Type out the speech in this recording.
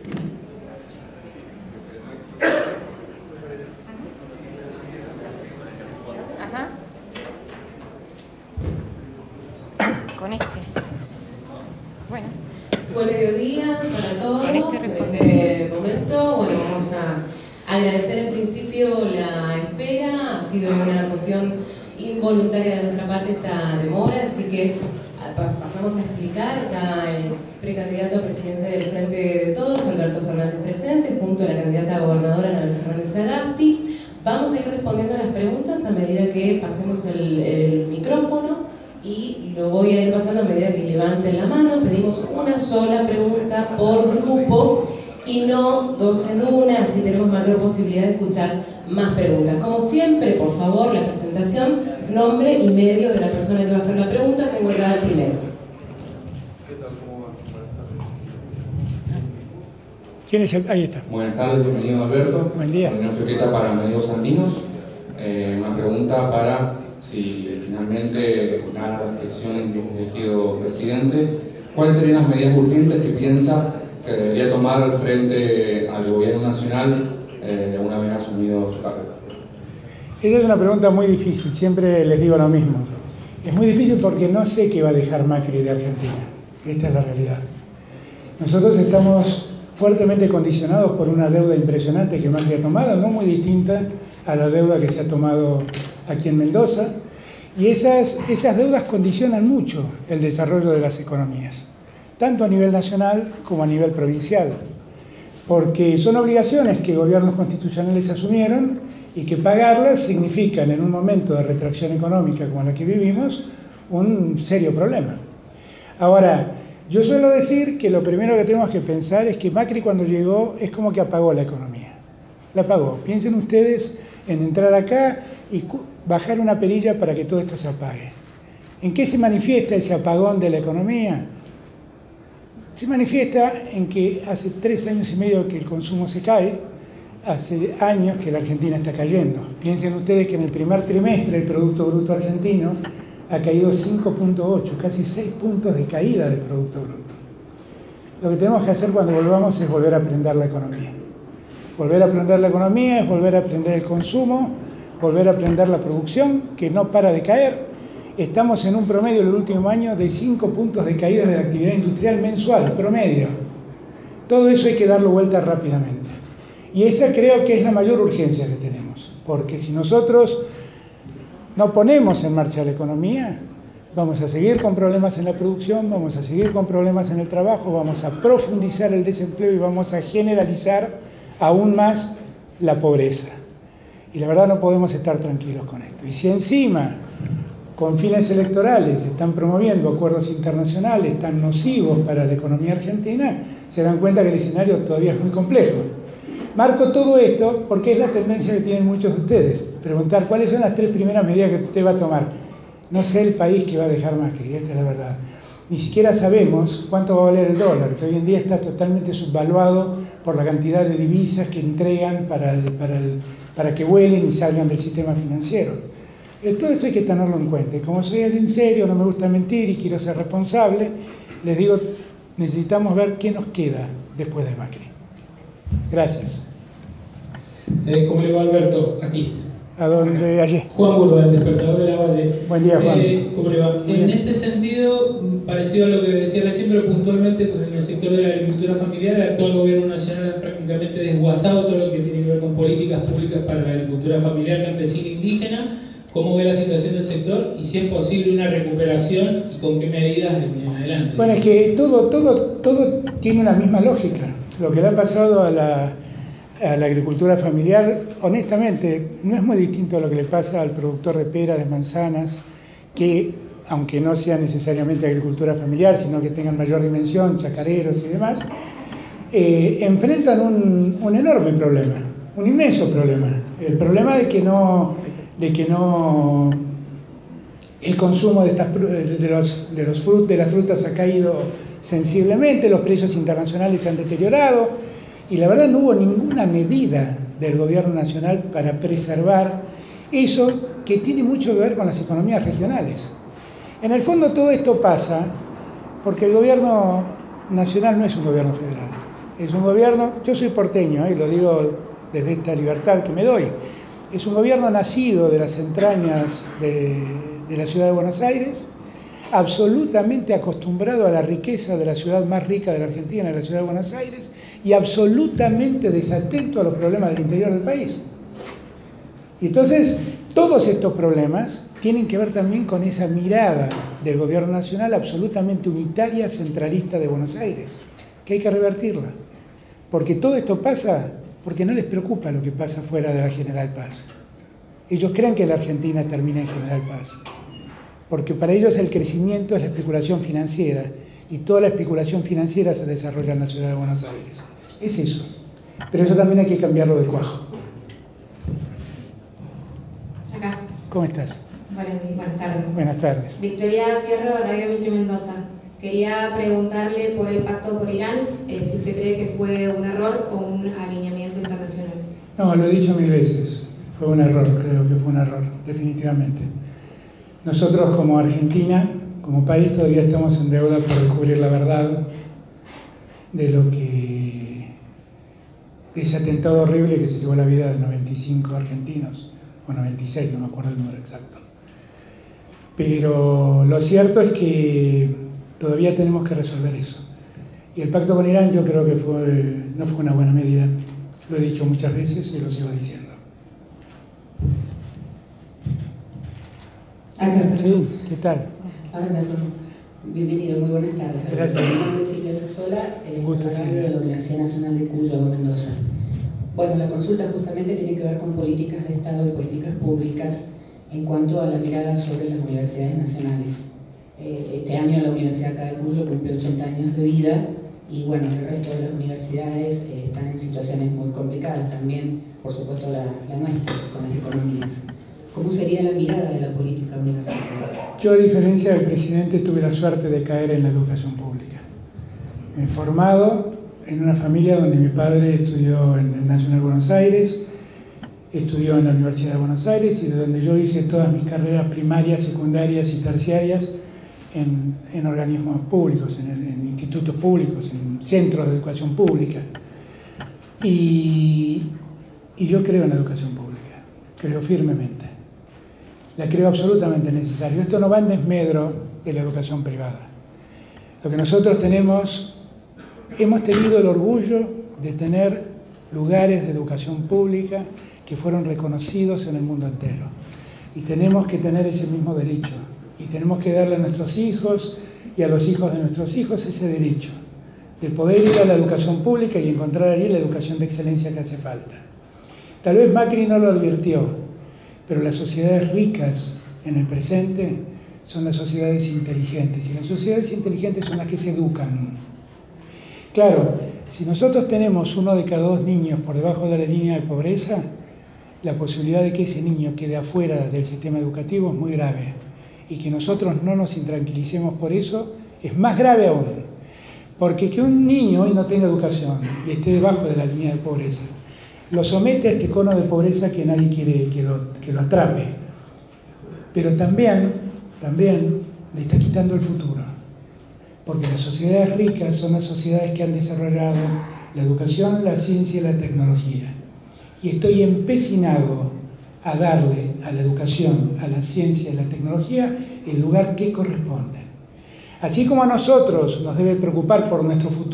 Ajá. Con este. Bueno. Buen mediodía para todos. En este momento, bueno, vamos a agradecer en principio la espera. Ha sido una cuestión involuntaria de nuestra parte esta demora, así que pasamos a explicar. Está el precandidato a presidente del Frente de Todos, Alberto Fernández presente, junto a la candidata a gobernadora, Anabel Fernández Sagasti. Vamos a ir respondiendo a las preguntas a medida que pasemos el micrófono. Y lo voy a ir pasando a medida que levanten la mano. Pedimos una sola pregunta por grupo y no dos en una, así tenemos mayor posibilidad de escuchar más preguntas. Como siempre, por favor, la presentación, nombre y medio de la persona que va a hacer la pregunta. Tengo ya el primero. ¿Qué tal? ¿Cómo va? ¿Quién es el? Ahí está. Buenas tardes, bienvenido Alberto. Buen día. Reunión secreta para Medios Andinos. Una pregunta para si finalmente gana las elecciones y es elegido presidente, ¿cuáles serían las medidas urgentes que piensa que debería tomar al frente al gobierno nacional una vez asumido su cargo? Esa es una pregunta muy difícil, siempre les digo lo mismo. Es muy difícil porque no sé qué va a dejar Macri de Argentina. Esta es la realidad. Nosotros estamos fuertemente condicionados por una deuda impresionante que Macri ha tomado, no muy distinta a la deuda que se ha tomado aquí en Mendoza, y esas deudas condicionan mucho el desarrollo de las economías, tanto a nivel nacional como a nivel provincial, porque son obligaciones que gobiernos constitucionales asumieron y que pagarlas significan, en un momento de retracción económica como la que vivimos, un serio problema. Ahora, yo suelo decir que lo primero que tenemos que pensar es que Macri cuando llegó es como que apagó la economía. La apagó. Piensen ustedes en entrar acá y bajar una perilla para que todo esto se apague. ¿En qué se manifiesta ese apagón de la economía? Se manifiesta en que hace 3 años y medio que el consumo se cae, hace años que la Argentina está cayendo. Piensen ustedes que en el primer trimestre el Producto Bruto Argentino ha caído 5.8, casi 6 puntos de caída del Producto Bruto. Lo que tenemos que hacer cuando volvamos es volver a aprender la economía. Volver a aprender la economía es volver a aprender el consumo, volver a aprender la producción, que no para de caer. Estamos en un promedio el último año de 5 puntos de caída de la actividad industrial mensual, promedio. Todo eso hay que darlo vuelta rápidamente. Y esa creo que es la mayor urgencia que tenemos, porque si nosotros no ponemos en marcha la economía, vamos a seguir con problemas en la producción, vamos a seguir con problemas en el trabajo, vamos a profundizar el desempleo y vamos a generalizar aún más la pobreza. Y la verdad no podemos estar tranquilos con esto. Y si encima, con fines electorales, están promoviendo acuerdos internacionales tan nocivos para la economía argentina, se dan cuenta que el escenario todavía es muy complejo. Marco todo esto porque es la tendencia que tienen muchos de ustedes. Preguntar cuáles son las 3 primeras medidas que usted va a tomar. No sé el país que va a dejar Macri, esta es la verdad. Ni siquiera sabemos cuánto va a valer el dólar, que hoy en día está totalmente subvaluado por la cantidad de divisas que entregan para que vuelen y salgan del sistema financiero. Todo esto hay que tenerlo en cuenta. Y como soy alguien serio, no me gusta mentir y quiero ser responsable, les digo, necesitamos ver qué nos queda después de Macri. Gracias. ¿Cómo le va, Alberto? Aquí. ¿A dónde? Allí. Juan Burba, del Despertador de la Valle. Buen día, Juan. ¿Cómo le va? En este sentido, parecido a lo que decía recién, pero puntualmente pues, en el sector de la agricultura familiar, el actual gobierno nacional ha prácticamente desguazado todo lo que tiene que ver con políticas públicas para la agricultura familiar, campesina e indígena. ¿Cómo ve la situación del sector? Y si es posible una recuperación y con qué medidas en adelante. Bueno, es que todo tiene una misma lógica. Lo que le ha pasado a la agricultura familiar, honestamente, no es muy distinto a lo que le pasa al productor de peras, de manzanas, que, aunque no sea necesariamente agricultura familiar, sino que tengan mayor dimensión, chacareros y demás, enfrentan un enorme problema, un inmenso problema. El problema de que no el consumo de las frutas ha caído sensiblemente, los precios internacionales se han deteriorado y la verdad no hubo ninguna medida del gobierno nacional para preservar eso que tiene mucho que ver con las economías regionales. En el fondo todo esto pasa porque el gobierno nacional no es un gobierno federal, Es un gobierno, yo soy porteño, y lo digo desde esta libertad que me doy, es un gobierno nacido de las entrañas de la ciudad de Buenos Aires, absolutamente acostumbrado a la riqueza de la ciudad más rica de la Argentina, la ciudad de Buenos Aires, y absolutamente desatento a los problemas del interior del país. Y entonces, todos estos problemas tienen que ver también con esa mirada del gobierno nacional absolutamente unitaria, centralista de Buenos Aires, que hay que revertirla. Porque todo esto pasa porque no les preocupa lo que pasa fuera de la General Paz. Ellos creen que la Argentina termina en General Paz, porque para ellos el crecimiento es la especulación financiera, y toda la especulación financiera se desarrolla en la ciudad de Buenos Aires. Es eso. Pero eso también hay que cambiarlo de cuajo. Acá. ¿Cómo estás? Buenas tardes. Buenas tardes. Victoria Fierro, Radio Mitre Mendoza. Quería preguntarle por el pacto por Irán, si usted cree que fue un error o un alineamiento internacional. No, lo he dicho mil veces. Fue un error, creo que fue un error, definitivamente. Nosotros como Argentina, como país, todavía estamos en deuda por descubrir la verdad de ese atentado horrible que se llevó la vida de 95 argentinos, o 96, no me acuerdo el número exacto. Pero lo cierto es que todavía tenemos que resolver eso. Y el pacto con Irán yo creo que no fue una buena medida. Lo he dicho muchas veces y lo sigo diciendo. Acá. Sí, ¿qué tal? Ahora bienvenido, muy buenas tardes. Gracias. Mi nombre es Silvia Sasola, Gusto, Silvia. de la Universidad Nacional de Cuyo, Mendoza. Bueno, la consulta justamente tiene que ver con políticas de Estado y políticas públicas en cuanto a la mirada sobre las universidades nacionales. Este año la Universidad acá de Cuyo cumple 80 años de vida y bueno, el resto de las universidades están en situaciones muy complicadas, también por supuesto la nuestra, con las economías. ¿Cómo sería la mirada de la política universitaria? Yo, a diferencia del presidente, tuve la suerte de caer en la educación pública. Me he formado en una familia donde mi padre estudió en el Nacional Buenos Aires, estudió en la Universidad de Buenos Aires y de donde yo hice todas mis carreras primarias, secundarias y terciarias en organismos públicos, en institutos públicos, en centros de educación pública. Y yo creo en la educación pública, creo firmemente. La creo absolutamente necesaria. Esto no va en desmedro de la educación privada. Lo que nosotros hemos tenido el orgullo de tener lugares de educación pública que fueron reconocidos en el mundo entero. Y tenemos que tener ese mismo derecho. Y tenemos que darle a nuestros hijos y a los hijos de nuestros hijos ese derecho de poder ir a la educación pública y encontrar allí la educación de excelencia que hace falta. Tal vez Macri no lo advirtió, pero las sociedades ricas en el presente son las sociedades inteligentes, y las sociedades inteligentes son las que se educan. Claro, si nosotros tenemos 1 de cada 2 niños por debajo de la línea de pobreza, la posibilidad de que ese niño quede afuera del sistema educativo es muy grave, y que nosotros no nos intranquilicemos por eso es más grave aún, porque que un niño hoy no tenga educación y esté debajo de la línea de pobreza, lo somete a este cono de pobreza que nadie quiere que lo atrape. Pero también le está quitando el futuro. Porque las sociedades ricas son las sociedades que han desarrollado la educación, la ciencia y la tecnología. Y estoy empecinado a darle a la educación, a la ciencia y a la tecnología el lugar que corresponde. Así como a nosotros nos debe preocupar por nuestro futuro,